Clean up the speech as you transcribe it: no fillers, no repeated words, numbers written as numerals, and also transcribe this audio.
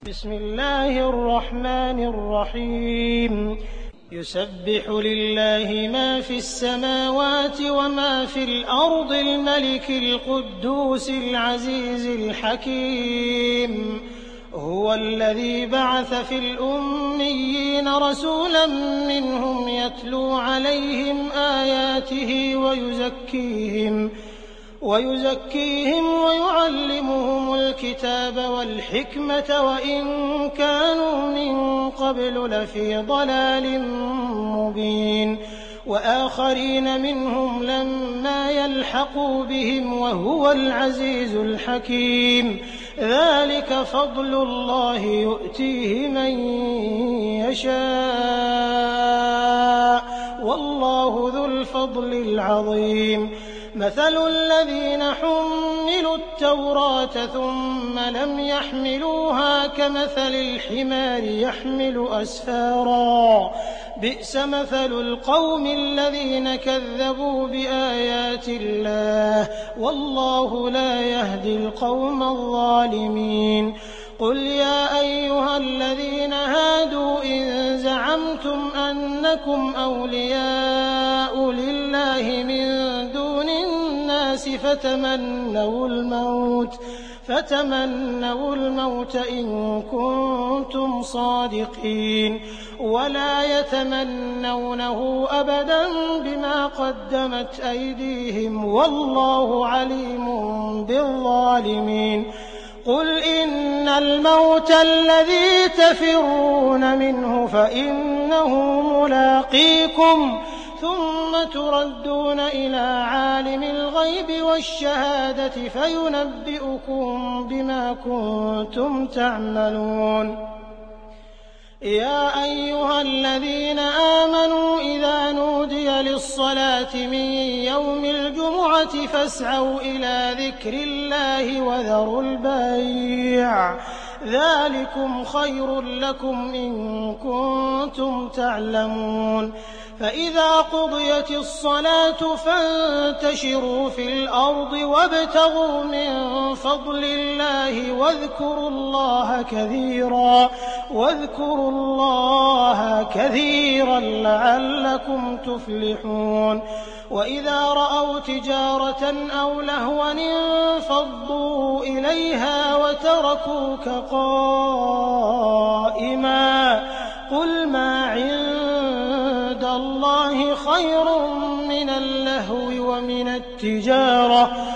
بسم الله الرحمن الرحيم يسبح لله ما في السماوات وما في الأرض الملك القدوس العزيز الحكيم هو الذي بعث في الأميين رسولا منهم يتلو عليهم آياته ويزكيهم ويعلمهم الكتاب والحكمة وإن كانوا من قبل لفي ضلال مبين وآخرين منهم لما يلحقوا بهم وهو العزيز الحكيم ذلك فضل الله يؤتيه من يشاء والله ذو الفضل العظيم مثل الذين حملوا التوراة ثم لم يحملوها كمثل الحمار يحمل أسفارا بئس مثل القوم الذين كذبوا بآيات الله والله لا يهدي القوم الظالمين قل يا أيها الذين هادوا إن زعمتم أنكم أولياء لله من دون الناس فتمنوا الموت إن كنتم صادقين ولا يتمنونه أبدا بما قدمت أيديهم والله عليم بالظالمين قل إن الموت الذي تفرون منه فإنه ملاقيكم ثم تردون إلى عالم الغيب والشهادة فينبئكم بما كنتم تعملون يا أيها الذين آمنوا إذا نودي للصلاة من يوم الجمعة فاسعوا إلى ذكر الله وذروا البيع ذلكم خير لكم إن كنتم تعلمون فإذا قضيت الصلاة فانتشروا في الأرض وابتغوا من فضل الله واذكروا الله كثيرا لعلكم تفلحون وإذا رأوا تجارة أو لهوا انفضوا إليها وتركوك قائما قل ما عند الله خير من اللهو ومن التجارة